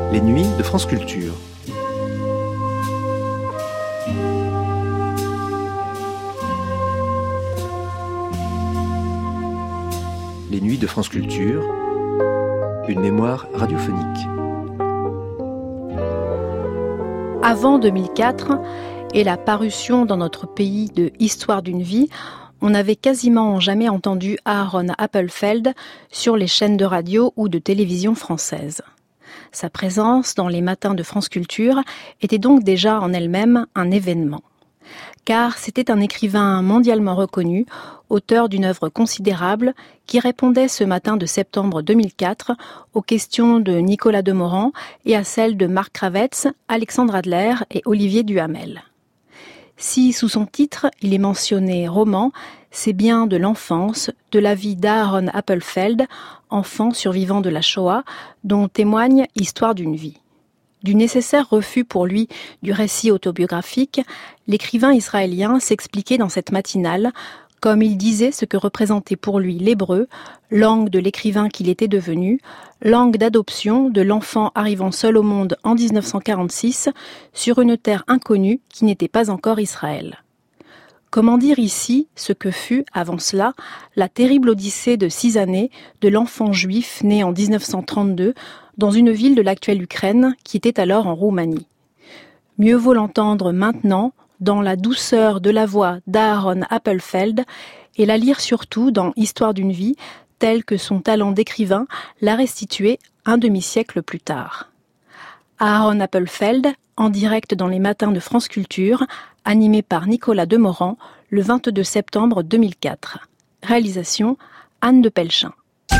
Les nuits de France Culture. Les nuits de France Culture, une mémoire radiophonique. Avant 2004 et la parution dans notre pays de Histoire d'une vie, on n'avait quasiment jamais entendu Aaron Appelfeld sur les chaînes de radio ou de télévision françaises. Sa présence dans les matins de France Culture était donc déjà en elle-même un événement. Car c'était un écrivain mondialement reconnu, auteur d'une œuvre considérable, qui répondait ce matin de septembre 2004 aux questions de Nicolas Demorand et à celles de Marc Kravetz, Alexandre Adler et Olivier Duhamel. Si, sous son titre, il est mentionné roman, c'est bien de l'enfance, de la vie d'Aaron Appelfeld, enfant survivant de la Shoah, dont témoigne Histoire d'une vie. Du nécessaire refus pour lui du récit autobiographique, l'écrivain israélien s'expliquait dans cette matinale, comme il disait ce que représentait pour lui l'hébreu, langue de l'écrivain qu'il était devenu, langue d'adoption de l'enfant arrivant seul au monde en 1946 sur une terre inconnue qui n'était pas encore Israël. Comment dire ici ce que fut, avant cela, la terrible odyssée de 6 années de l'enfant juif né en 1932 dans une ville de l'actuelle Ukraine qui était alors en Roumanie. Mieux vaut l'entendre maintenant dans la douceur de la voix d'Aaron Appelfeld et la lire surtout dans Histoire d'une vie, telle que son talent d'écrivain l'a restituée un demi-siècle plus tard. Aaron Appelfeld, en direct dans les matins de France Culture, animé par Nicolas Demorand, le 22 septembre 2004. Réalisation Anne de Pelchin.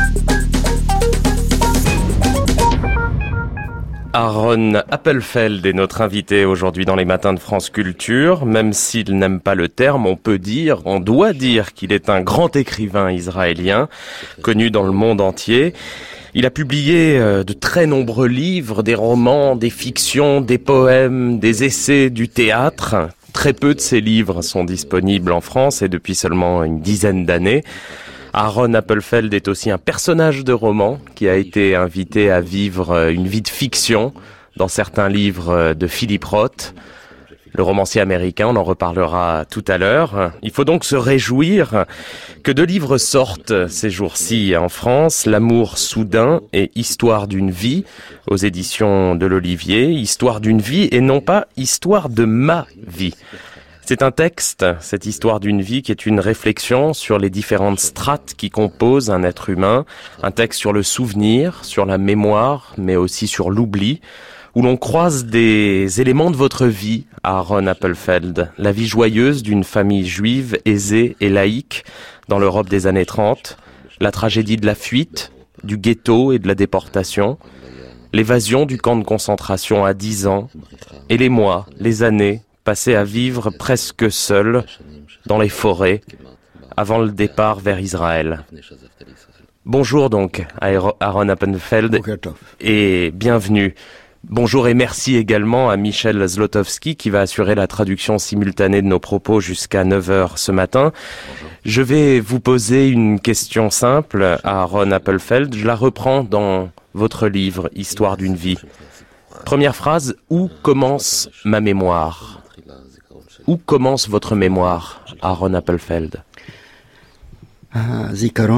Aaron Appelfeld est notre invité aujourd'hui dans les matins de France Culture. Même s'il n'aime pas le terme, on doit dire qu'il est un grand écrivain israélien, connu dans le monde entier. Il a publié de très nombreux livres, des romans, des fictions, des poèmes, des essais, du théâtre. Très peu de ces livres sont disponibles en France et depuis seulement une dizaine d'années. Aaron Appelfeld est aussi un personnage de roman qui a été invité à vivre une vie de fiction dans certains livres de Philip Roth, le romancier américain, on en reparlera tout à l'heure. Il faut donc se réjouir que 2 livres sortent ces jours-ci en France, L'amour soudain et Histoire d'une vie, aux éditions de l'Olivier, Histoire d'une vie et non pas Histoire de ma vie. C'est un texte, cette histoire d'une vie, qui est une réflexion sur les différentes strates qui composent un être humain, un texte sur le souvenir, sur la mémoire, mais aussi sur l'oubli, où l'on croise des éléments de votre vie, Aaron Appelfeld, la vie joyeuse d'une famille juive aisée et laïque dans l'Europe des années 30, la tragédie de la fuite, du ghetto et de la déportation, l'évasion du camp de concentration à 10 ans, et les mois, les années, passé à vivre presque seul dans les forêts avant le départ vers Israël. Bonjour donc Aaron Appelfeld et bienvenue. Bonjour et merci également à Michel Zlotowski qui va assurer la traduction simultanée de nos propos jusqu'à 9h ce matin. Bonjour. Je vais vous poser une question simple à Aaron Appelfeld. Je la reprends dans votre livre Histoire d'une vie. Première phrase, où commence ma mémoire ? Où commence votre mémoire, Aaron Appelfeld? Ma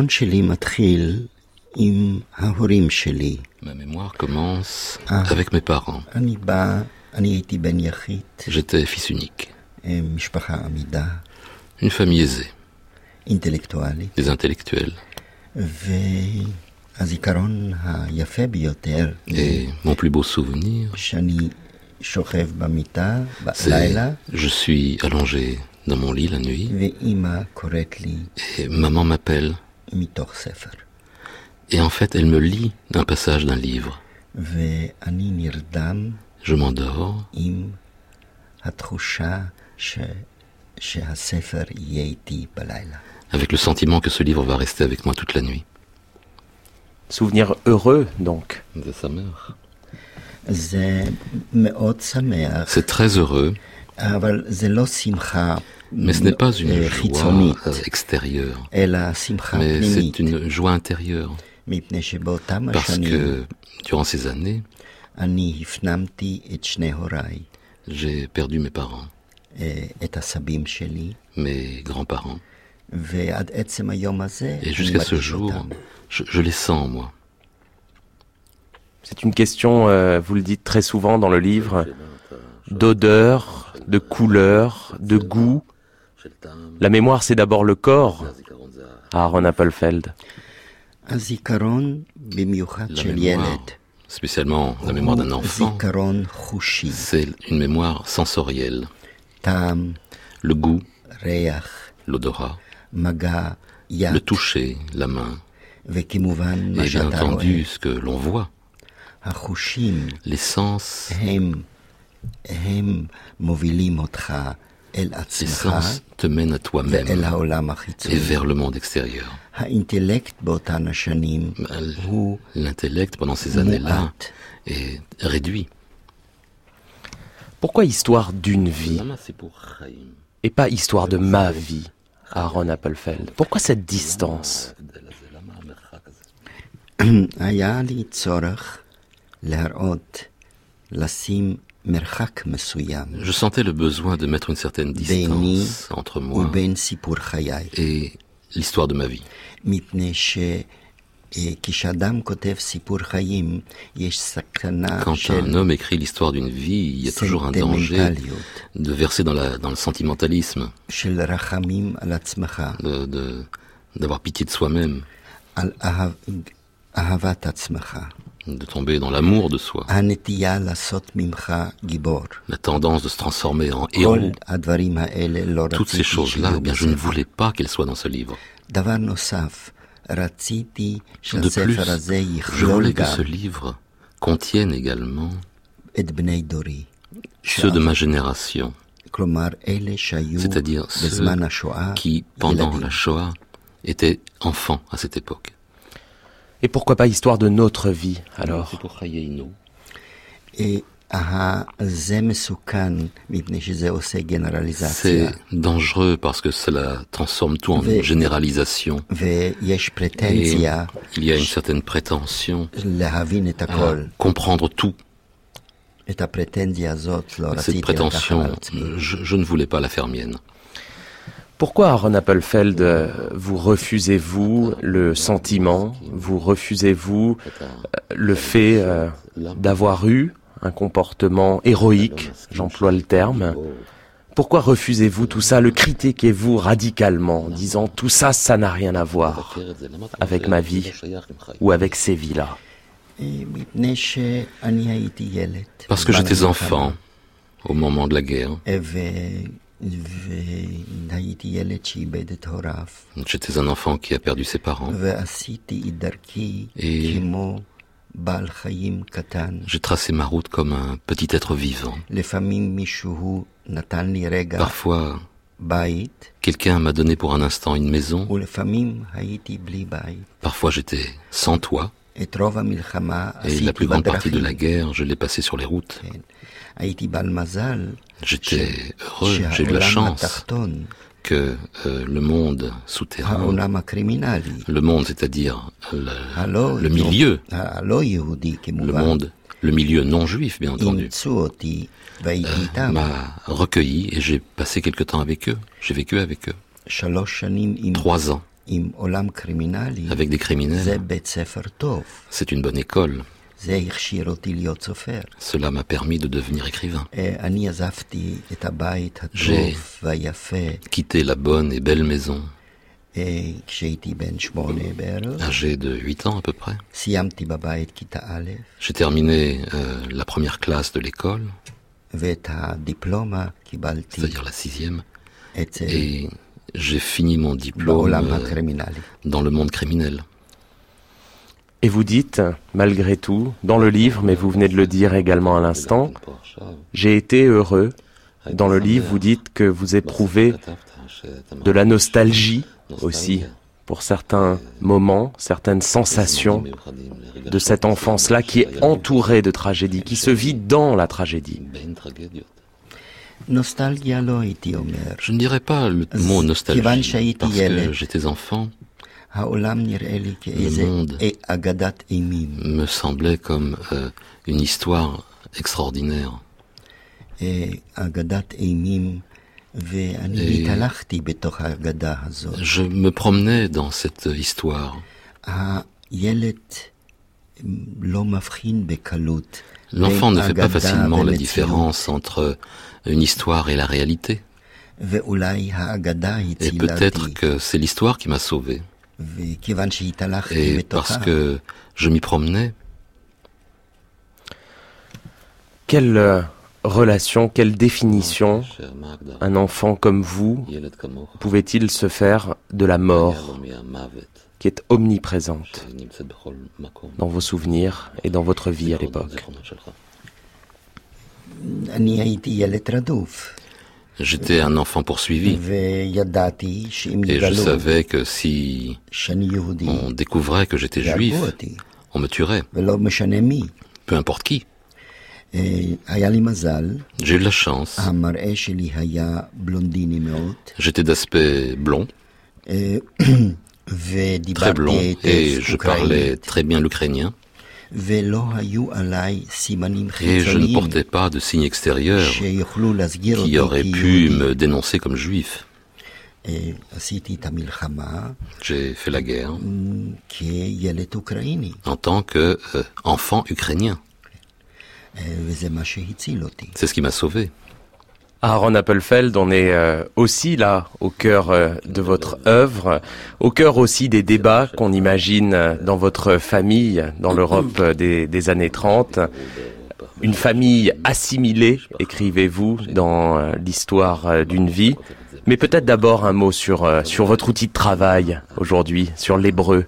mémoire commence avec mes parents. J'étais fils unique. Une famille aisée. Des intellectuels. Et mon plus beau souvenir, c'est je suis allongé dans mon lit la nuit et maman m'appelle et en fait elle me lit un passage d'un livre. Je m'endors avec le sentiment que ce livre va rester avec moi toute la nuit. Souvenir heureux donc de sa mère. C'est très heureux, mais ce n'est pas une joie extérieure, mais c'est une joie intérieure. Parce que durant ces années, J'ai perdu mes parents, mes grands-parents. Et jusqu'à ce jour, je les sens, moi. C'est une question, vous le dites très souvent dans le livre, d'odeur, de couleur, de goût. La mémoire, c'est d'abord le corps, Aaron Appelfeld. La mémoire, spécialement la mémoire d'un enfant, c'est une mémoire sensorielle. Le goût, l'odorat, le toucher, la main, et bien entendu ce que l'on voit. Les sens te mènent à toi-même et vers le monde extérieur. L'intellect, pendant ces années-là, est réduit. Pourquoi histoire d'une vie et pas histoire de ma vie, Aaron Appelfeld? Pourquoi cette distance? Je sentais le besoin de mettre une certaine distance entre moi et l'histoire de ma vie. Quand un homme écrit l'histoire d'une vie, il y a toujours un danger de verser dans le sentimentalisme, d'avoir pitié de soi-même, de tomber dans l'amour de soi, la tendance de se transformer en héros. Toutes ces choses-là, eh bien, je ne voulais pas qu'elles soient dans ce livre. De plus, je voulais que ce livre contienne également ceux de ma génération, c'est-à-dire ceux qui, pendant la Shoah, étaient enfants à cette époque. Et pourquoi pas histoire de notre vie, alors? C'est dangereux parce que cela transforme tout en une généralisation. Et il y a une certaine prétention à comprendre tout. Cette prétention, je ne voulais pas la faire mienne. Pourquoi, Aaron Appelfeld, vous refusez-vous le sentiment, vous refusez-vous le fait d'avoir eu un comportement héroïque, j'emploie le terme? Pourquoi refusez-vous tout ça, le critiquez-vous radicalement, disant tout ça, ça n'a rien à voir avec ma vie ou avec ces vies-là? Parce que j'étais enfant au moment de la guerre. J'étais un enfant qui a perdu ses parents. Et j'ai tracé ma route comme un petit être vivant. Parfois, quelqu'un m'a donné pour un instant une maison. Parfois, j'étais sans toit. Et la plus grande partie de la guerre, je l'ai passée sur les routes. J'étais heureux, j'ai eu la chance que le monde souterrain, le monde, c'est-à-dire le milieu, le milieu non juif, bien entendu, m'a recueilli et j'ai passé quelque temps avec eux. J'ai vécu avec eux. 3 ans. Avec des criminels, c'est une bonne école. Cela m'a permis de devenir écrivain. J'ai quitté la bonne et belle maison, âgé de 8 ans à peu près. J'ai terminé la première classe de l'école, c'est-à-dire la 6e, et j'ai fini mon diplôme dans le monde criminel. Et vous dites, malgré tout, dans le livre, mais vous venez de le dire également à l'instant, j'ai été heureux. Dans le livre, vous dites que vous éprouvez de la nostalgie aussi pour certains moments, certaines sensations de cette enfance-là qui est entourée de tragédie, qui se vit dans la tragédie. Je ne dirais pas le mot nostalgie, parce que j'étais enfant. Le monde me semblait comme une histoire extraordinaire. Et je me promenais dans cette histoire. L'enfant ne fait pas facilement la différence entre une histoire et la réalité. Et peut-être que c'est l'histoire qui m'a sauvé. Et parce que je m'y promenais. Quelle relation, quelle définition un enfant comme vous pouvait-il se faire de la mort qui est omniprésente dans vos souvenirs et dans votre vie à l'époque? J'étais un enfant poursuivi et je savais que si on découvrait que j'étais juif, on me tuerait, peu importe qui. J'ai eu de la chance. J'étais d'aspect blond, très blond, et je parlais très bien l'ukrainien. Et je ne portais pas de signes extérieurs qui auraient pu me dénoncer comme juif. J'ai fait la guerre en tant qu'enfant ukrainien. C'est ce qui m'a sauvé. Aaron Appelfeld, on est aussi là, au cœur de votre œuvre, au cœur aussi des débats qu'on imagine dans votre famille, dans l'Europe des années 30. Une famille assimilée, écrivez-vous, dans l'histoire d'une vie. Mais peut-être d'abord un mot sur votre outil de travail aujourd'hui, sur l'hébreu.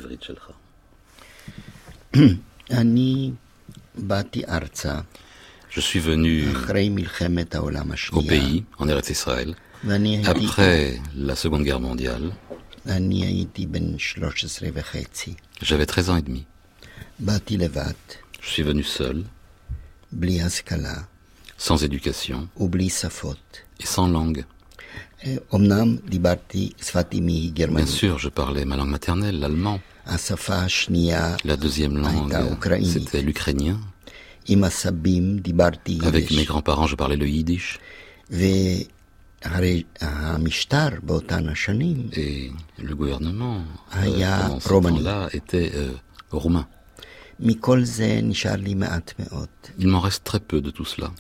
Je suis venu au pays, en Eretz Israël, après la Seconde Guerre mondiale. J'avais 13 ans et demi. Je suis venu seul, sans éducation et sans langue. Bien sûr, je parlais ma langue maternelle, l'allemand. La deuxième langue, c'était l'ukrainien. Avec mes grands-parents, je parlais le yiddish. Et le gouvernement, pendant ce temps-là, était roumain. Il m'en reste très peu de tout cela.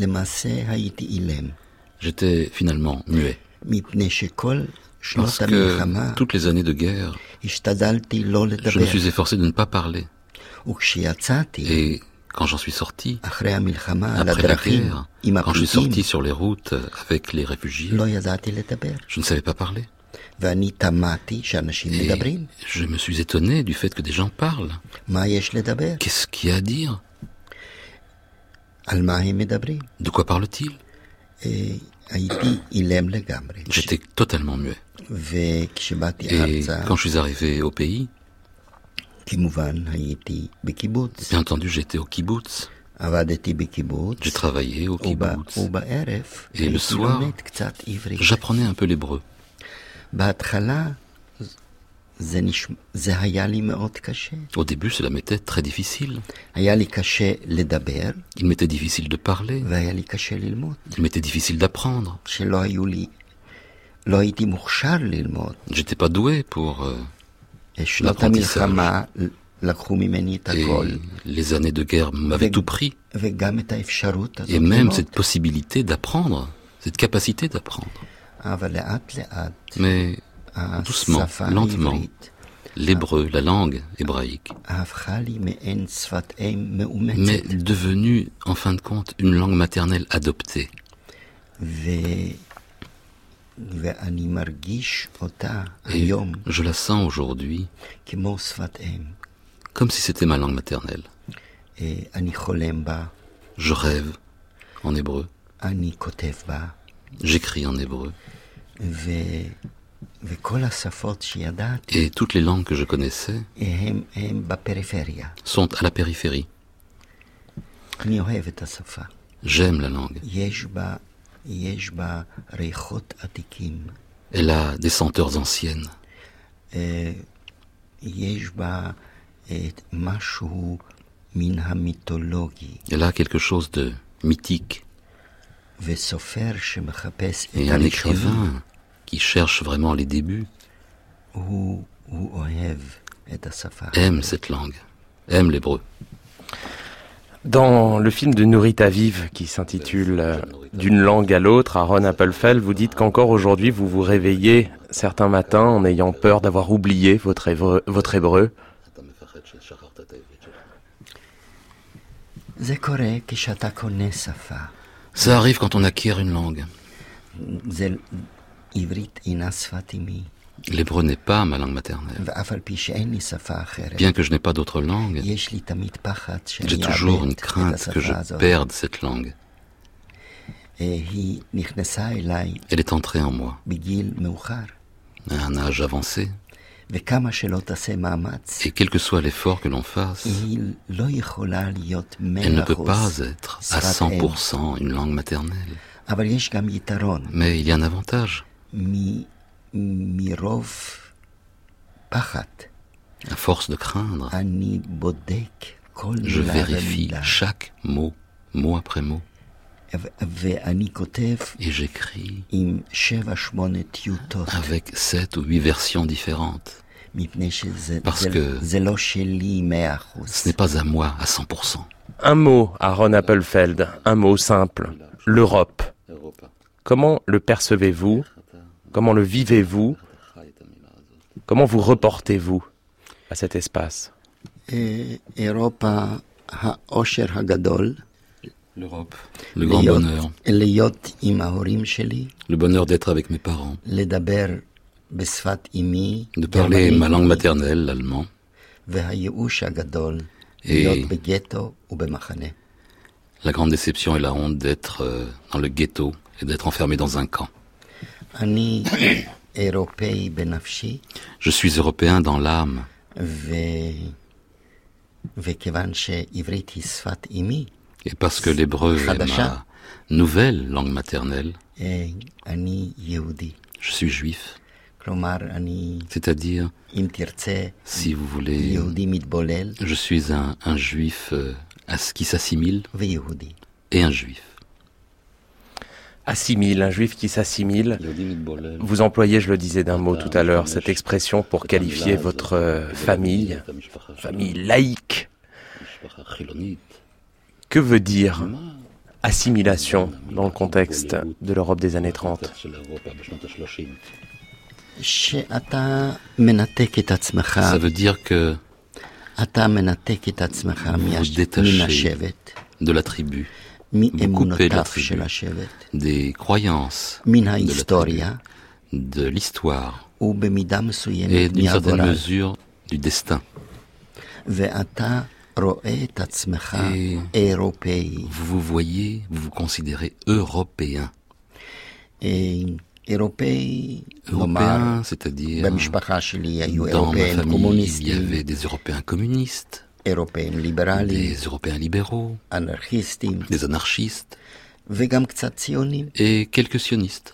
J'étais finalement muet. Parce que toutes les années de guerre, je me suis efforcé de ne pas parler. Et quand j'en suis sorti, après la guerre, quand je suis sorti sur les routes avec les réfugiés, je ne savais pas parler. Et je me suis étonné du fait que des gens parlent. Qu'est-ce qu'il y a à dire? De quoi parle-t-il? J'étais totalement muet. Et quand je suis arrivé au pays, bien entendu, j'étais au kibbutz. J'ai travaillé au kibbutz. Et le soir, j'apprenais un peu l'hébreu. Au début, cela m'était très difficile. Il m'était difficile de parler. Il m'était difficile d'apprendre. J'étais pas doué pour l'apprentissage. Et les années de guerre m'avaient tout pris. Et même cette possibilité d'apprendre, cette capacité d'apprendre. Mais doucement, lentement, l'hébreu, la langue hébraïque, m'est devenue, en fin de compte, une langue maternelle adoptée. Et je la sens aujourd'hui comme si c'était ma langue maternelle. Je rêve en hébreu. J'écris en hébreu. Et toutes les langues que je connaissais sont à la périphérie. J'aime la langue. Elle a des senteurs anciennes. Elle a quelque chose de mythique. Et un écrivain qui cherche vraiment les débuts aime cette langue, aime l'hébreu. Dans le film de Nurit Aviv qui s'intitule D'une langue à l'autre, Aaron Appelfeld, vous dites qu'encore aujourd'hui vous vous réveillez certains matins en ayant peur d'avoir oublié votre hébreu. Ça arrive quand on acquiert une langue. L'hébreu n'est pas ma langue maternelle. Bien que je n'ai pas d'autre langue, j'ai toujours une crainte que je perde cette langue. Elle est entrée en moi à un âge avancé. Et quel que soit l'effort que l'on fasse, elle ne peut pas être à 100% une langue maternelle. Mais il y a un avantage. À force de craindre, je vérifie chaque mot, mot après mot. Et j'écris avec 7 ou 8 versions différentes. Parce que ce n'est pas à moi à 100%. Un mot, Aaron Appelfeld, un mot simple, l'Europe. Comment le percevez-vous ? Comment le vivez-vous ? Comment vous reportez-vous à cet espace ? L'Europe, le grand bonheur. Le bonheur d'être avec mes parents. De parler ma langue maternelle, l'allemand. Et la grande déception et la honte d'être dans le ghetto et d'être enfermé dans un camp. Je suis européen dans l'âme. Et parce que l'hébreu est ma nouvelle langue maternelle, je suis juif. C'est-à-dire, si vous voulez, je suis un juif qui s'assimile et un juif. Assimile, un juif qui s'assimile. Vous employez, je le disais d'un mot tout à l'heure, cette expression pour qualifier votre famille laïque. Que veut dire assimilation dans le contexte de l'Europe des années 30 ? Ça veut dire que vous détachez de la tribu, vous coupez la tribu, des croyances de la tribu, de l'histoire et d'une certaine mesure du destin. Et vous vous voyez, vous vous considérez européen. Européen, c'est-à-dire dans ma famille, il y avait des Européens communistes, des Européens libéraux, des anarchistes et quelques sionistes.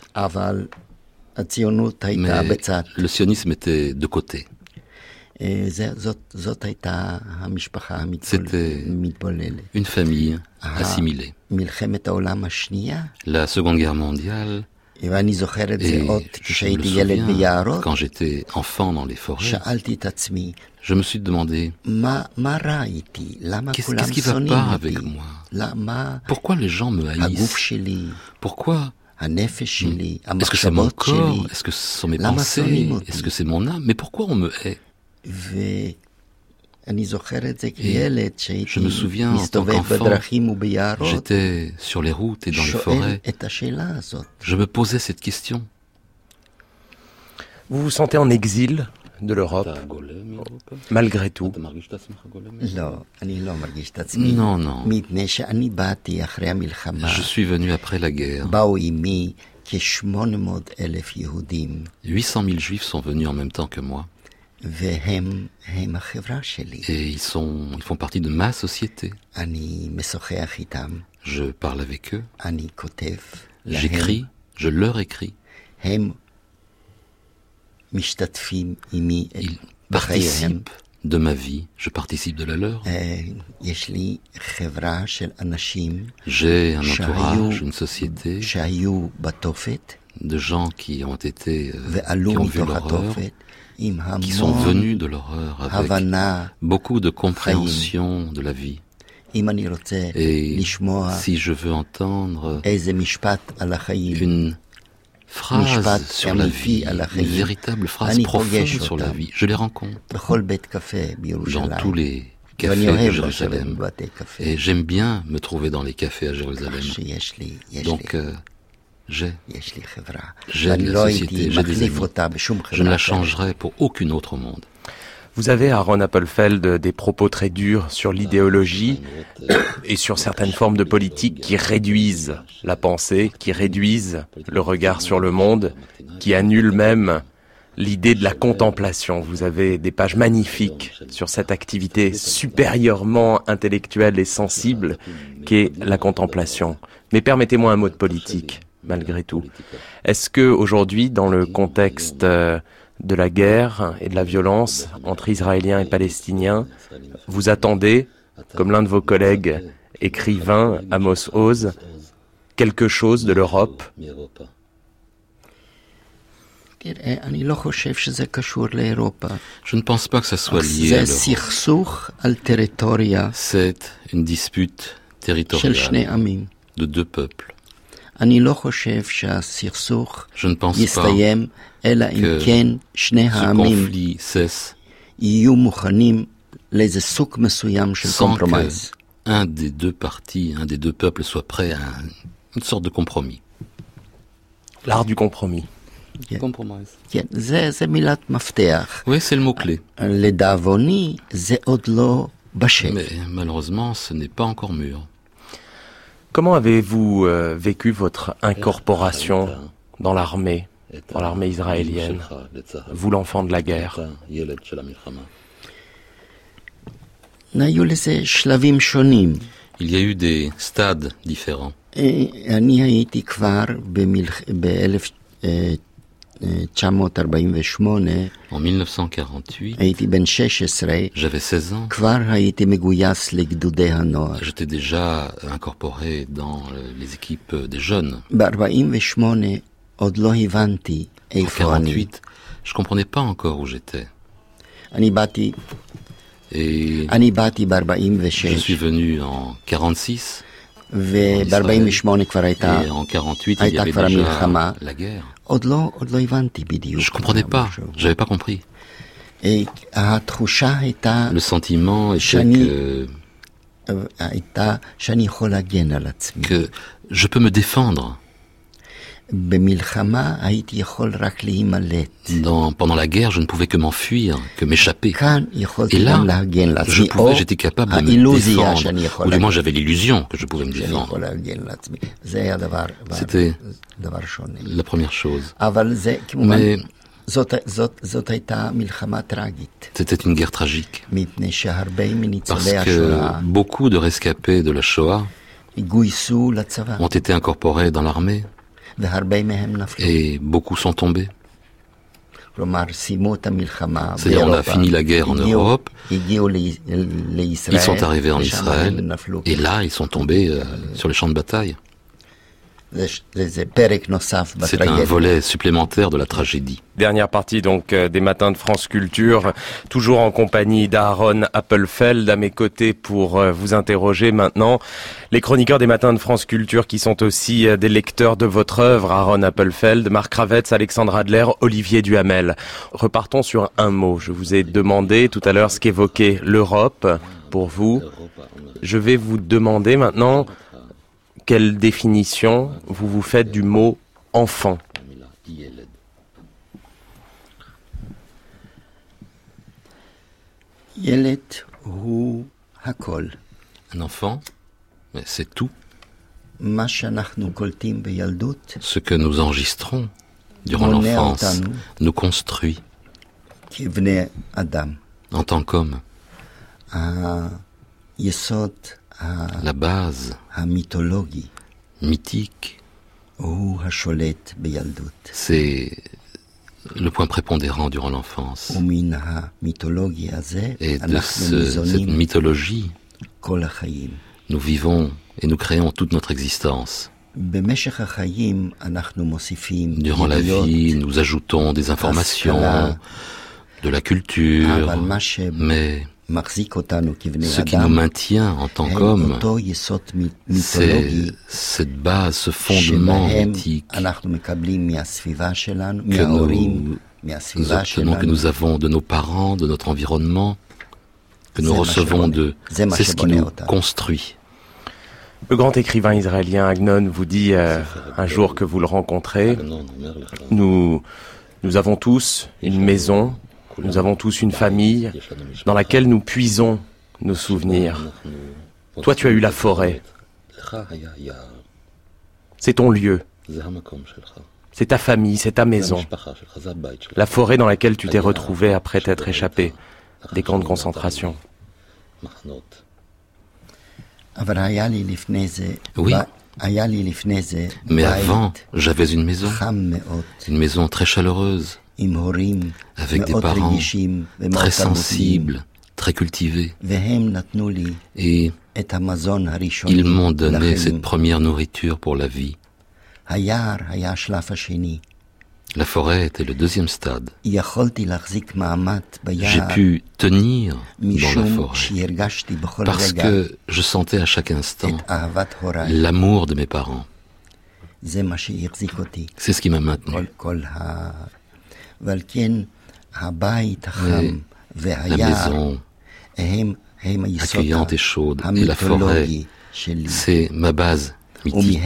Mais le sionisme était de côté. C'était une famille assimilée. La Seconde Guerre mondiale, et je me souviens, quand j'étais enfant dans les forêts, je me suis demandé, qu'est-ce qui va pas avec moi ? Pourquoi les gens me haïssent ? Pourquoi ? Est-ce que c'est mon corps ? Est-ce que ce sont mes pensées ? Est-ce que c'est mon âme ? Mais pourquoi on me hait ? Et je me souviens, en tant qu'enfant, j'étais sur les routes et dans les forêts. Je me posais cette question. Vous vous sentez en exil de l'Europe, malgré tout? Non, non. Je suis venu après la guerre. 800 000 juifs sont venus en même temps que moi. Et ils font partie de ma société. Je parle avec eux. J'écris, je leur écris. Ils participent de ma vie, je participe de la leur. J'ai un entourage, une société de gens qui ont vu l'horreur, qui sont venus de l'horreur avec beaucoup de compréhension de la vie. Et si je veux entendre une phrase sur la vie, une véritable phrase profonde sur la vie, je les rencontre dans tous les cafés de Jérusalem. Et j'aime bien me trouver dans les cafés à Jérusalem. Donc, j'ai de la société, j'ai des amis. Je ne la changerai pour aucune autre au monde. Vous avez, Aaron Appelfeld, des propos très durs sur l'idéologie et sur certaines formes de politique qui réduisent la pensée, qui réduisent le regard sur le monde, qui annulent même l'idée de la contemplation. Vous avez des pages magnifiques sur cette activité supérieurement intellectuelle et sensible qu'est la contemplation. Mais permettez-moi un mot de politique, malgré tout. Est-ce que aujourd'hui, dans le contexte de la guerre et de la violence entre Israéliens et Palestiniens, vous attendez, comme l'un de vos collègues écrivain, Amos Oz, quelque chose de l'Europe? Je ne pense pas que ça soit lié à l'Europe. C'est une dispute territoriale de deux peuples. Je ne pense pas que ce conflit cesse sans qu'un des deux parties, un des deux peuples soit prêt à une sorte de compromis. L'art du compromis. Compromise. Oui, c'est le mot-clé. Mais malheureusement, ce n'est pas encore mûr. Comment avez-vous vécu votre incorporation dans l'armée israélienne, vous l'enfant de la guerre? Il y a eu des stades différents. En 1948, j'avais 16 ans. J'étais déjà incorporé dans les équipes des jeunes. En 1948, je comprenais pas encore où j'étais. Et je suis venu en 1946. Et en 1948, il y avait déjà la guerre. Je comprenais pas, j'avais pas compris. Le sentiment était que je peux me défendre. Pendant la guerre, je ne pouvais que m'enfuir, que m'échapper. Et là, j'étais capable de me défendre. Ou du moins, j'avais l'illusion que je pouvais me défendre. C'était la première chose. Mais c'était une guerre tragique. Parce que beaucoup de rescapés de la Shoah ont été incorporés dans l'armée. Et beaucoup sont tombés. C'est-à-dire, on a fini la guerre en Europe, ils sont arrivés en Israël, et là, ils sont tombés sur les champs de bataille. C'est un volet supplémentaire de la tragédie. Dernière partie donc des Matins de France Culture, toujours en compagnie d'Aaron Appelfeld à mes côtés pour vous interroger maintenant. Les chroniqueurs des Matins de France Culture qui sont aussi des lecteurs de votre œuvre, Aaron Appelfeld, Marc Ravetz, Alexandre Adler, Olivier Duhamel. Repartons sur un mot. Je vous ai demandé tout à l'heure ce qu'évoquait l'Europe pour vous. Je vais vous demander maintenant quelle définition vous vous faites du mot enfant? Un enfant, c'est tout. Ce que nous enregistrons durant l'enfance nous construit en tant qu'homme. La base mythique, c'est le point prépondérant durant l'enfance. Et de cette mythologie, nous vivons et nous créons toute notre existence. Durant la vie, nous ajoutons des informations, de la culture, mais ce qui nous maintient en tant qu'hommes, c'est cette base, ce fondement mythique que nous avons de nos parents, de notre environnement, que nous recevons d'eux. C'est ce qui nous construit. Le grand écrivain israélien Agnon vous dit un jour que vous le rencontrez, nous avons tous une maison, nous avons tous une famille dans laquelle nous puisons nos souvenirs. Toi, tu as eu la forêt. C'est ton lieu. C'est ta famille, c'est ta maison. La forêt dans laquelle tu t'es retrouvé après t'être échappé des camps de concentration. Oui, mais avant, j'avais une maison très chaleureuse, avec des parents très sensibles, très cultivés. Et ils m'ont donné cette première nourriture pour la vie. La forêt était le deuxième stade. J'ai pu tenir dans la forêt parce que je sentais à chaque instant l'amour de mes parents. C'est ce qui m'a maintenu. La maison accueillante et chaude et la forêt, c'est ma base mythique.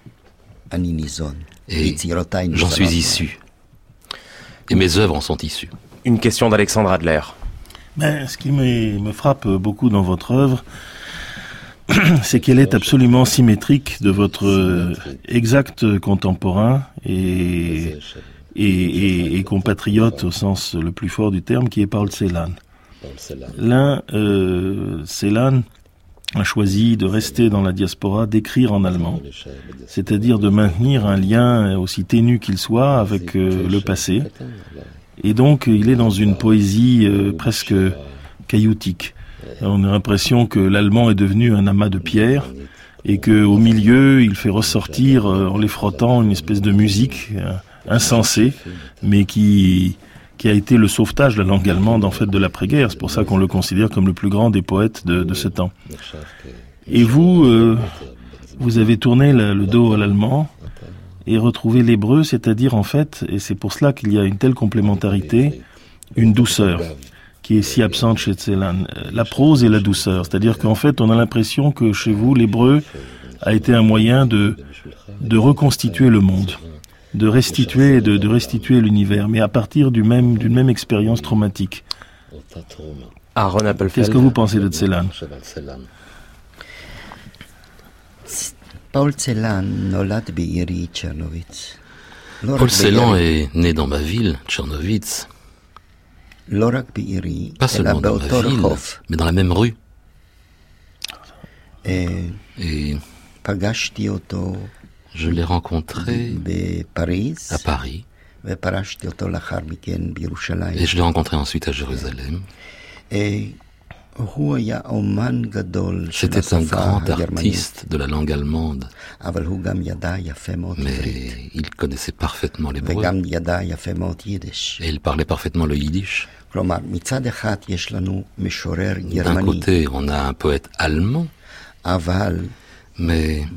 Et j'en suis issu. Et mes œuvres en sont issues. Une question d'Alexandre Adler. Ce qui me frappe beaucoup dans votre œuvre, c'est qu'elle est absolument symétrique de votre exact contemporain et compatriote au sens le plus fort du terme, qui est Paul Celan. Celan a choisi de rester dans la diaspora, d'écrire en allemand, c'est-à-dire de maintenir un lien aussi ténu qu'il soit avec le passé. Et donc, il est dans une poésie presque cailloutique. On a l'impression que l'allemand est devenu un amas de pierres et qu'au milieu, il fait ressortir, en les frottant, une espèce de musique insensée, mais qui a été le sauvetage de la langue allemande en fait de l'après-guerre. C'est pour ça qu'on le considère comme le plus grand des poètes de ce temps. Et vous avez tourné le dos à l'allemand et retrouvé l'hébreu, c'est-à-dire en fait, et c'est pour cela qu'il y a une telle complémentarité, une douceur qui est si absente chez Celan. La prose et la douceur, c'est-à-dire qu'en fait on a l'impression que chez vous l'hébreu a été un moyen de reconstituer le monde, de restituer l'univers, mais à partir d'une même expérience traumatique. Aaron Appelfeld. Qu'est-ce que vous pensez de Celan? Paul Celan est né dans ma ville, Tchernovitz. Pas seulement dans ma ville, mais dans la même rue. Et je l'ai rencontré à Paris. Et je l'ai rencontré ensuite à Jérusalem. C'était un grand artiste de la langue allemande, mais il connaissait parfaitement l'hébreu et il parlait parfaitement le yiddish. D'un côté, on a un poète allemand, mais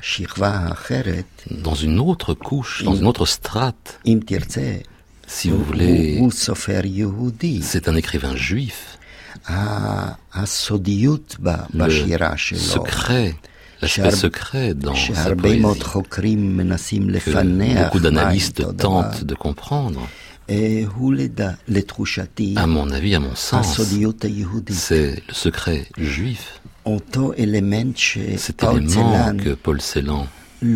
dans une autre couche, dans une autre strate, si vous voulez, c'est un écrivain juif. Le secret, l'aspect secret dans sa poésie, que beaucoup d'analystes tentent de comprendre, à mon avis, à mon sens, c'est le secret juif. Cet élément que Paul Celan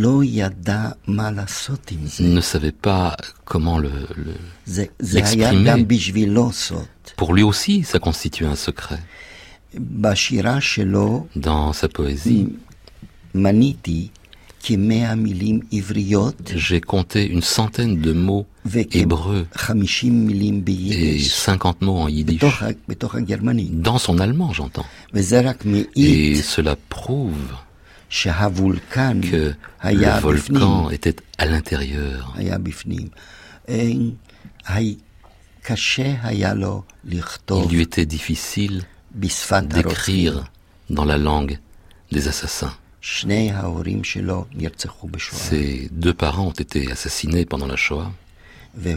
ne savait pas comment l'exprimer. Pour lui aussi, ça constitue un secret. Dans sa poésie, J'ai compté une centaine de mots hébreux et 50 mots en yiddish. Dans son allemand, j'entends. Et cela prouve que le volcan était à l'intérieur. Il lui était difficile d'écrire dans la langue des assassins. Ses deux parents ont été assassinés pendant la Shoah. Et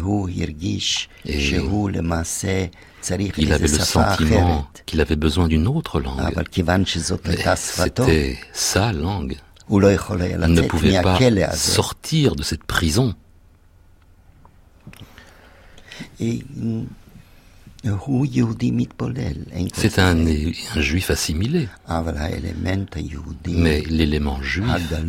il avait le sentiment qu'il avait besoin d'une autre langue. Mais c'était sa langue. Il ne pouvait pas sortir de cette prison. C'est un juif assimilé. Mais l'élément juif,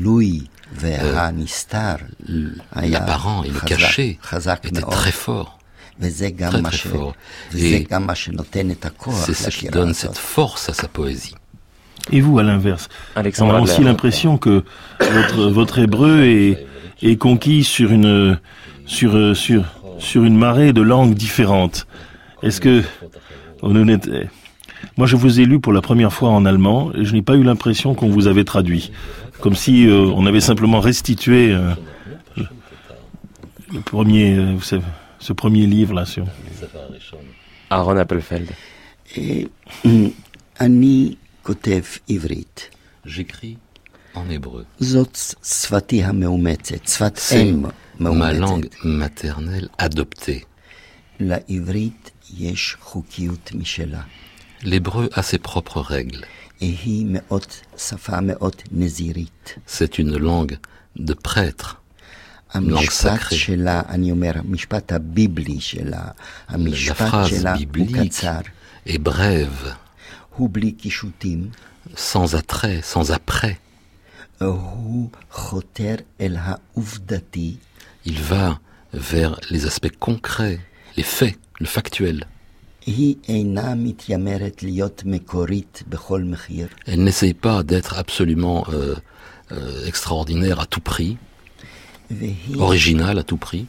l'apparent et le caché étaient très forts. Très très fort. Et c'est ce qui donne cette force à sa poésie. Et vous, à l'inverse, on a aussi l'impression que votre hébreu est conquis sur une marée de langues différentes. Est-ce que moi je vous ai lu pour la première fois en allemand et je n'ai pas eu l'impression qu'on vous avait traduit, comme si on avait simplement restitué le premier, ce premier livre là sur Aaron Appelfeld. Ani kotev ivrit. J'écris en hébreu. C'est ma langue maternelle adoptée. L'hébreu a ses propres règles. C'est une langue de prêtre, une langue sacrée. La phrase biblique est brève, sans attrait, sans après. Il va vers les aspects concrets, les faits, le factuel. Elle n'essaye pas d'être absolument extraordinaire à tout prix, originale à tout prix.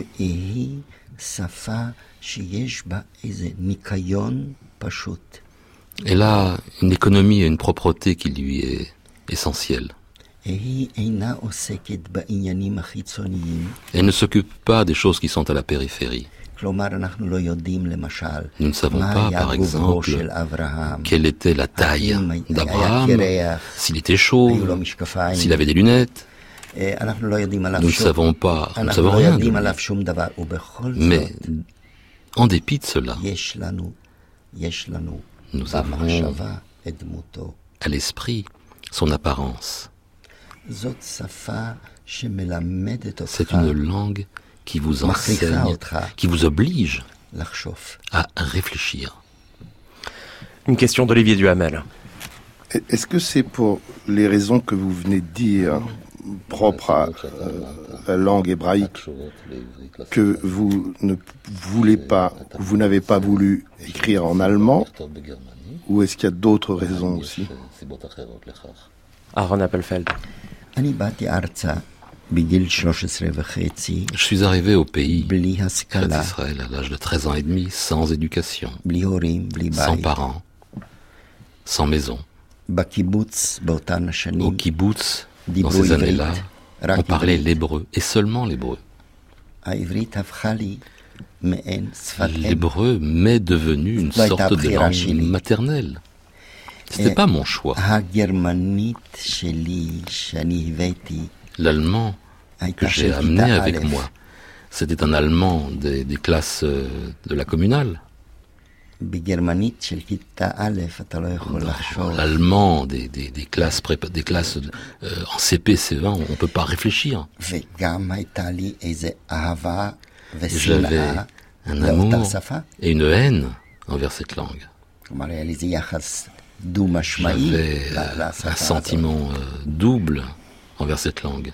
Elle a une économie et une propreté qui lui est essentielle. Elle ne s'occupe pas des choses qui sont à la périphérie. Nous ne savons pas, par exemple, quelle était la taille d'Abraham, s'il était chauve, s'il avait des lunettes. Nous ne savons pas, nous ne savons rien de lui. Mais, en dépit de cela, nous avons à l'esprit son apparence. C'est une langue qui vous enseigne, qui vous oblige à réfléchir. Une question d'Olivier Duhamel. Est-ce que c'est pour les raisons que vous venez de dire, propres à la langue hébraïque, que vous ne voulez pas, ou vous n'avez pas voulu écrire en allemand, ou est-ce qu'il y a d'autres raisons aussi? Aaron Appelfeld. Je suis arrivé au pays d'Israël à l'âge de 13 ans et demi, sans éducation, sans parents, sans maison. Au kibbutz, dans ces années-là, on parlait l'hébreu, et seulement l'hébreu. L'hébreu m'est devenu une sorte de langue maternelle. C'était pas mon choix. L'allemand que j'ai amené avec moi, c'était un allemand des classes de la communale. L'allemand des classes en CP, C20, on ne peut pas réfléchir. J'avais un amour et une haine envers cette langue. J'avais un sentiment double envers cette langue.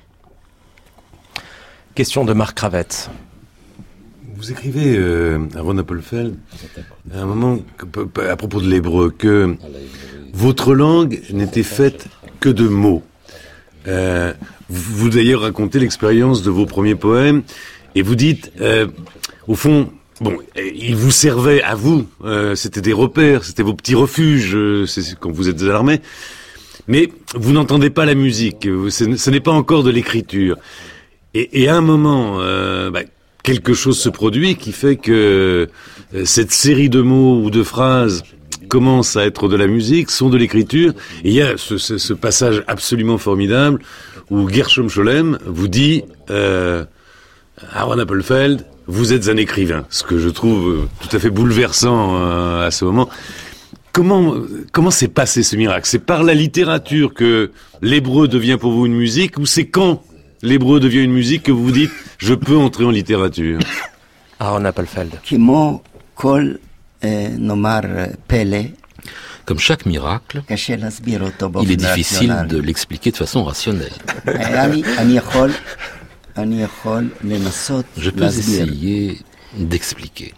Question de Marc Cravette. Vous écrivez à Aaron Appelfeld, à un moment, à propos de l'hébreu, que votre langue n'était faite que de mots. Vous d'ailleurs racontez l'expérience de vos premiers poèmes et vous dites, au fond, bon, ils vous servaient à vous, c'était des repères, c'était vos petits refuges quand vous êtes alarmés, mais vous n'entendez pas la musique, ce n'est pas encore de l'écriture. Et à un moment, quelque chose se produit qui fait que cette série de mots ou de phrases commence à être de la musique, sont de l'écriture. Et il y a ce passage absolument formidable où Gershom Scholem vous dit Aaron Appelfeld, vous êtes un écrivain. Ce que je trouve tout à fait bouleversant à ce moment. Comment s'est passé ce miracle? C'est par la littérature que l'hébreu devient pour vous une musique, ou c'est quand l'hébreu devient une musique que vous vous dites je peux entrer en littérature? Aaron Appelfeld. Comme chaque miracle, il est difficile de l'expliquer de façon rationnelle. Je peux essayer d'expliquer.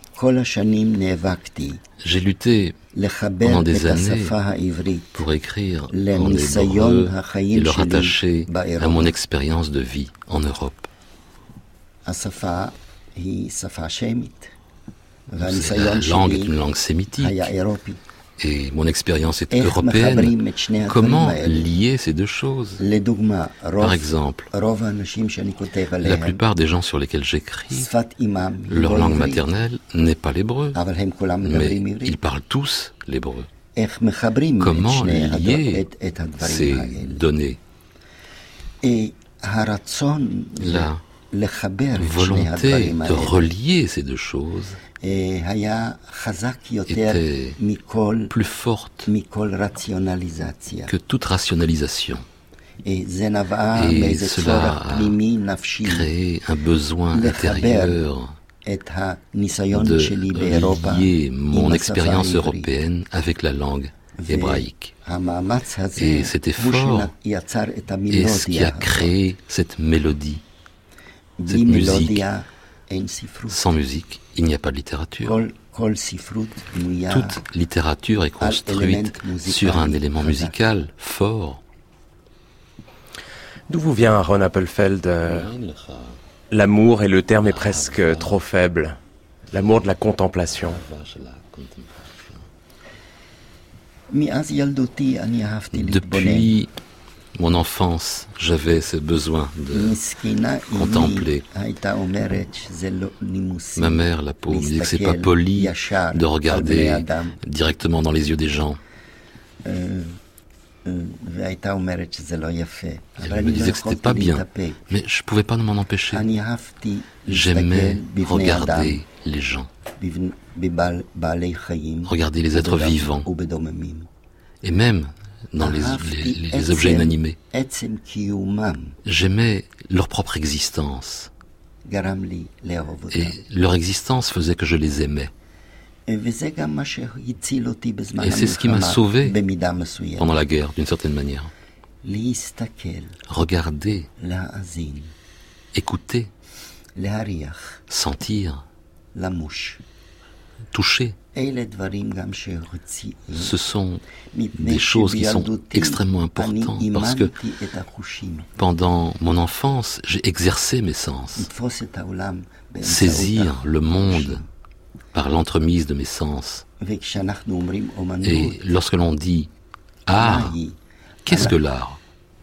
J'ai lutté pendant des années pour écrire en hébreu et le rattacher à mon expérience de vie en Europe. La langue est une langue sémitique et mon expérience est européenne. Comment lier ces deux choses? Par exemple, la plupart des gens sur lesquels j'écris, leur langue maternelle n'est pas l'hébreu, mais ils parlent tous l'hébreu. Comment lier ces données? La volonté de relier ces deux choses était plus forte que toute rationalisation. Et cela a créé un besoin intérieur de lier mon expérience européenne avec la langue hébraïque. Et cet effort est ce qui a créé cette mélodie, cette musique. Sans musique, il n'y a pas de littérature. Toute littérature est construite sur un élément musical fort. D'où vous vient, Aaron Appelfeld, l'amour, et le terme est presque trop faible, l'amour de la contemplation? Depuis mon enfance, j'avais ce besoin de contempler. Ma mère, la pauvre, me disait que c'est pas poli de regarder directement dans les yeux des gens. Elle me disait que c'était pas bien, mais je pouvais pas m'en empêcher. J'aimais regarder les gens, regarder les êtres vivants, et même dans les objets inanimés. J'aimais leur propre existence. Et leur existence faisait que je les aimais. Et c'est ce qui m'a sauvé pendant la guerre, d'une certaine manière. Regarder, écouter, sentir, toucher. Ce sont des choses qui sont extrêmement importantes parce que pendant mon enfance, j'ai exercé mes sens. Saisir le monde par l'entremise de mes sens. Et lorsque l'on dit art, qu'est-ce que l'art?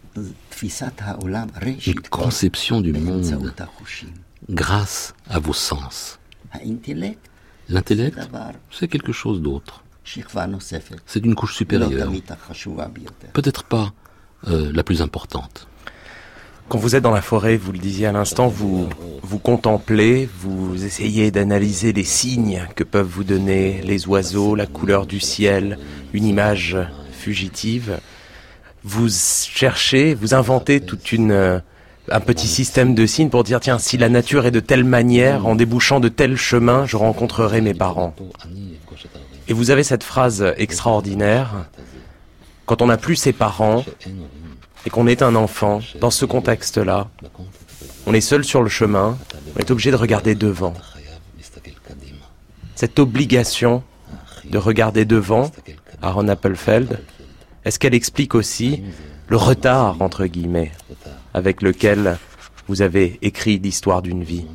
Une conception du monde grâce à vos sens. L'intellect, c'est quelque chose d'autre. C'est une couche supérieure. Peut-être pas la plus importante. Quand vous êtes dans la forêt, vous le disiez à l'instant, vous contemplez, vous essayez d'analyser les signes que peuvent vous donner les oiseaux, la couleur du ciel, une image fugitive. Vous cherchez, vous inventez un petit système de signes pour dire, tiens, si la nature est de telle manière, en débouchant de tel chemin, je rencontrerai mes parents. Et vous avez cette phrase extraordinaire, quand on n'a plus ses parents et qu'on est un enfant, dans ce contexte-là, on est seul sur le chemin, on est obligé de regarder devant. Cette obligation de regarder devant, Aaron Appelfeld, est-ce qu'elle explique aussi le retard, entre guillemets, avec lequel vous avez écrit l'histoire d'une vie.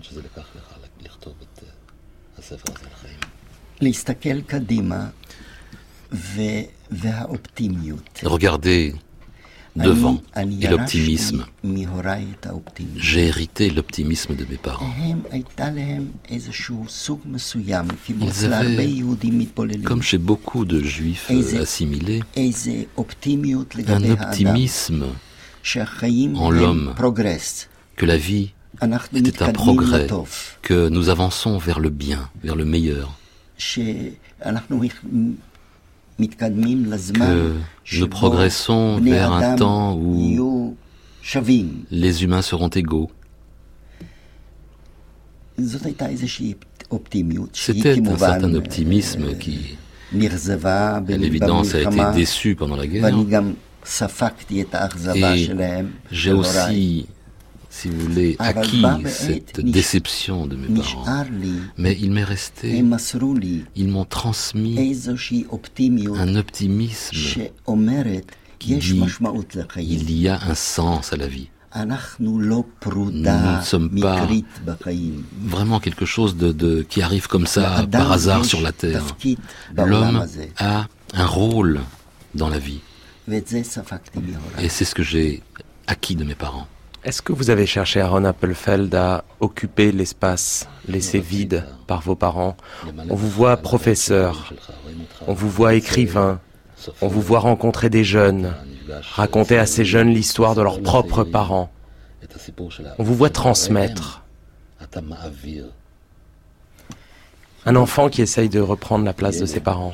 Regardez devant et l'optimisme. J'ai hérité l'optimisme de mes parents. Ils avaient, comme chez beaucoup de juifs assimilés, un optimisme en l'homme, que la vie était un progrès, que nous avançons vers le bien, vers le meilleur, que nous progressons vers un temps où les humains seront égaux. C'était un certain optimisme qui, à l'évidence, a été déçu pendant la guerre. Et j'ai aussi, si vous voulez, acquis cette déception de mes parents. Mais il m'est resté, ils m'ont transmis un optimisme qui dit il y a un sens à la vie. Nous ne sommes pas vraiment quelque chose qui arrive comme ça par hasard sur la terre. L'homme a un rôle dans la vie. Et c'est ce que j'ai acquis de mes parents. Est-ce que vous avez cherché, Aaron Appelfeld, à occuper l'espace laissé vide par vos parents? On vous voit professeur, on vous voit écrivain, on vous voit rencontrer des jeunes, raconter à ces jeunes l'histoire de leurs propres parents. On vous voit transmettre. Un enfant qui essaye de reprendre la place de ses parents.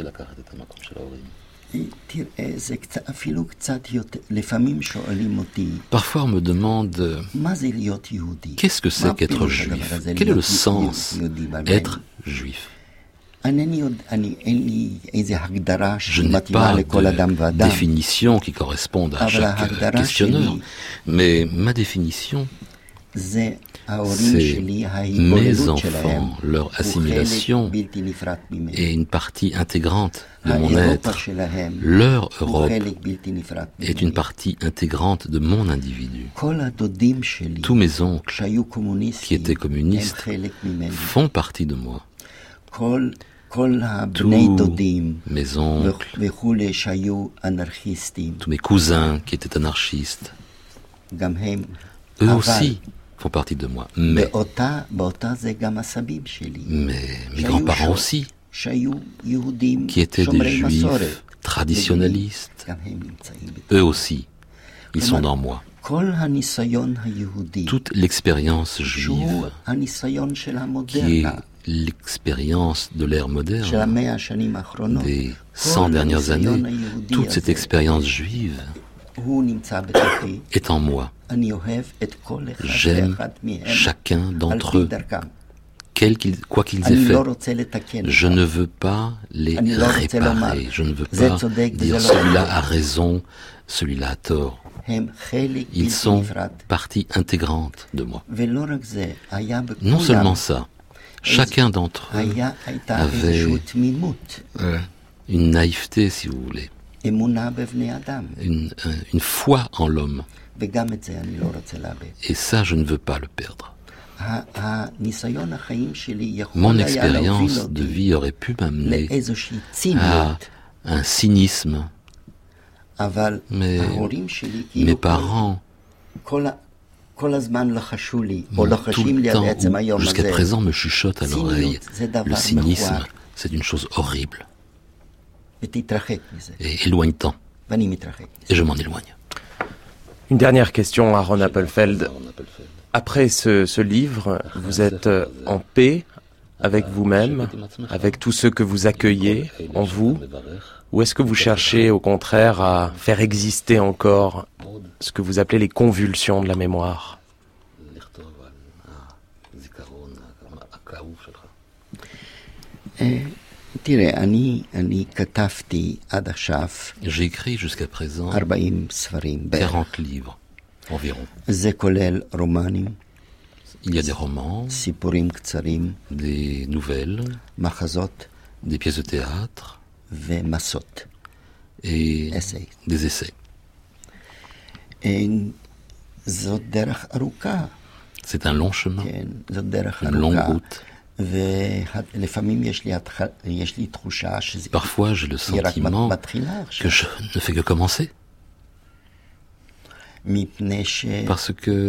Parfois on me demande qu'est-ce que c'est qu'être juif? Quel est le sens d'être juif? Je n'ai pas de définition qui corresponde à chaque questionneur, mais ma définition, c'est mes enfants, leur assimilation est une partie intégrante de mon être. Leur Europe est une partie intégrante de mon individu. Tous mes oncles qui étaient communistes font partie de moi. Tous mes oncles, tous mes cousins qui étaient anarchistes, eux aussi font partie de moi. Mais mes grands-parents aussi, qui étaient des juifs traditionnalistes, eux aussi, ils sont dans moi. Toute l'expérience juive, qui est l'expérience de l'ère moderne, des 100 dernières années, toute cette expérience juive est en moi. J'aime chacun d'entre eux, quoi qu'ils aient fait. Je ne veux pas les réparer, je ne veux pas dire celui-là a raison, celui-là a tort. Ils sont partie intégrante de moi. Non seulement ça, chacun d'entre eux avait une naïveté, si vous voulez, une foi en l'homme. Et ça, je ne veux pas le perdre. Mon expérience de vie aurait pu m'amener à un cynisme. Mais mes parents, tout le temps, jusqu'à présent, me chuchotent à l'oreille. Le cynisme, c'est une chose horrible. Et éloigne-t'en. Et je m'en éloigne. Une dernière question, Aaron Appelfeld. Après ce livre, vous êtes en paix avec vous-même, avec tous ceux que vous accueillez en vous, ou est-ce que vous cherchez au contraire à faire exister encore ce que vous appelez les convulsions de la mémoire? J'ai écrit jusqu'à présent 40 livres environ. Il y a des romans, des nouvelles, des pièces de théâtre et des essais. C'est un long chemin, une longue route. Parfois, j'ai le sentiment que je ne fais que commencer. Parce que,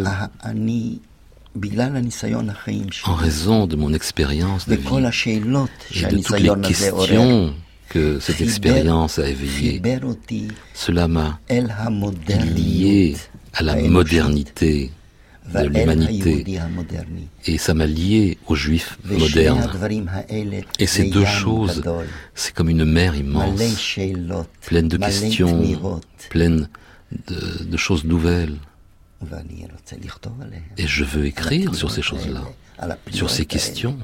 en raison de mon expérience de vie et de toutes les questions que cette expérience a éveillées, cela m'a lié à la modernité de l'humanité, et ça m'a lié aux Juifs modernes. Et ces deux choses, c'est comme une mer immense, pleine de questions, pleine de choses nouvelles. Et je veux écrire sur ces choses-là, sur ces questions.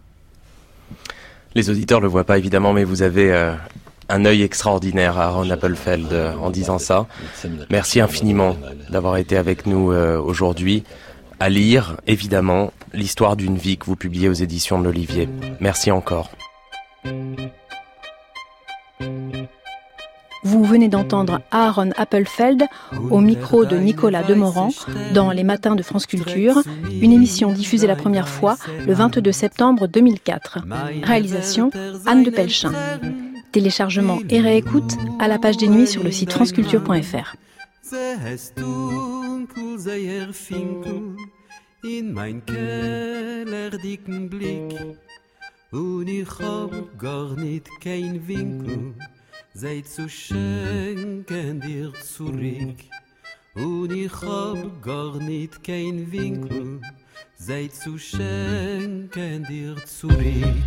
Les auditeurs le voient pas évidemment, mais vous avez un œil extraordinaire, Aaron Appelfeld, en disant ça. Merci infiniment d'avoir été avec nous aujourd'hui. À lire, évidemment, l'histoire d'une vie que vous publiez aux éditions de l'Olivier. Merci encore. Vous venez d'entendre Aaron Appelfeld au micro de Nicolas Demorand dans Les Matins de France Culture, une émission diffusée la première fois le 22 septembre 2004. Réalisation Anne de Pelchin. Téléchargement et réécoute à la page des nuits sur le site franceculture.fr. In mein Keller dicken Blick und ich hab gar nicht kein Winkel, sei zu schenken dir zurück. Und ich hab gar nicht kein Winkel, sei zu schenken dir zurück.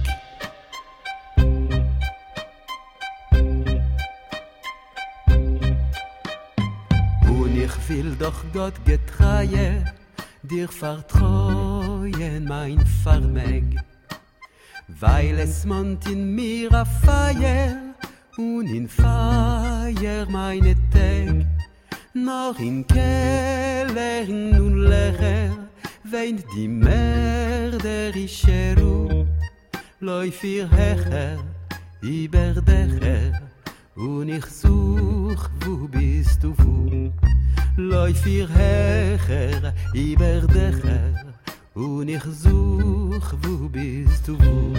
Und ich will doch Gott getreue dir vertrauen, mein Vermeg, weil es mont in mir a Feier und in Feier meine Tag. Noch in Kellern und Lecher weint die mörderische Ruhe. Läuf ihr Hecher über Dächer und ich such, wo bist du wo? Läuf ihr Hecher über Dächer und ich such, wo bist du wo?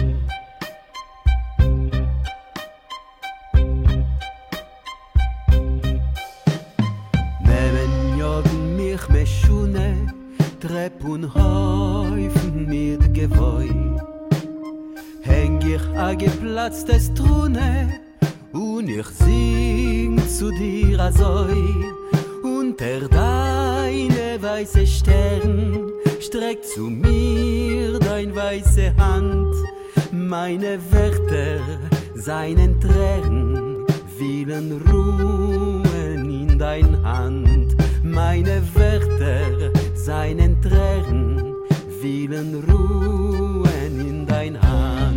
Nehmen jagen mich Meschune, Trepp und Häufen mit Gewoi. Häng ich a geplatzte Strune und ich sing zu dir azoi. Unter deine weiße Stern streckt zu mir dein weiße Hand. Meine Wörter, seinen Tränen, willen ruhen in dein Hand. Meine Wörter, seinen Tränen, willen ruhen in dein Hand.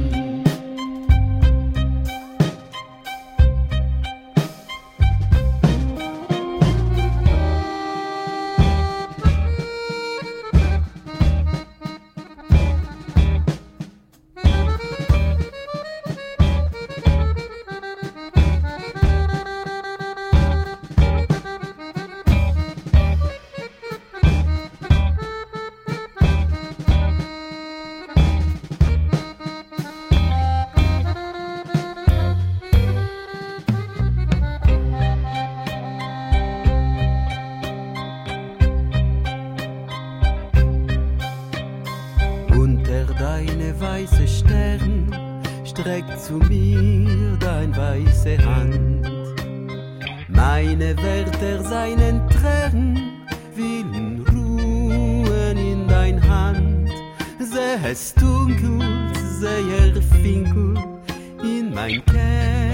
Streckt zu mir dein weiße Hand. Meine Wörter seinen Tränen willen ruhen in dein Hand. Seh es dunkelt, sehr finkel in mein Keller.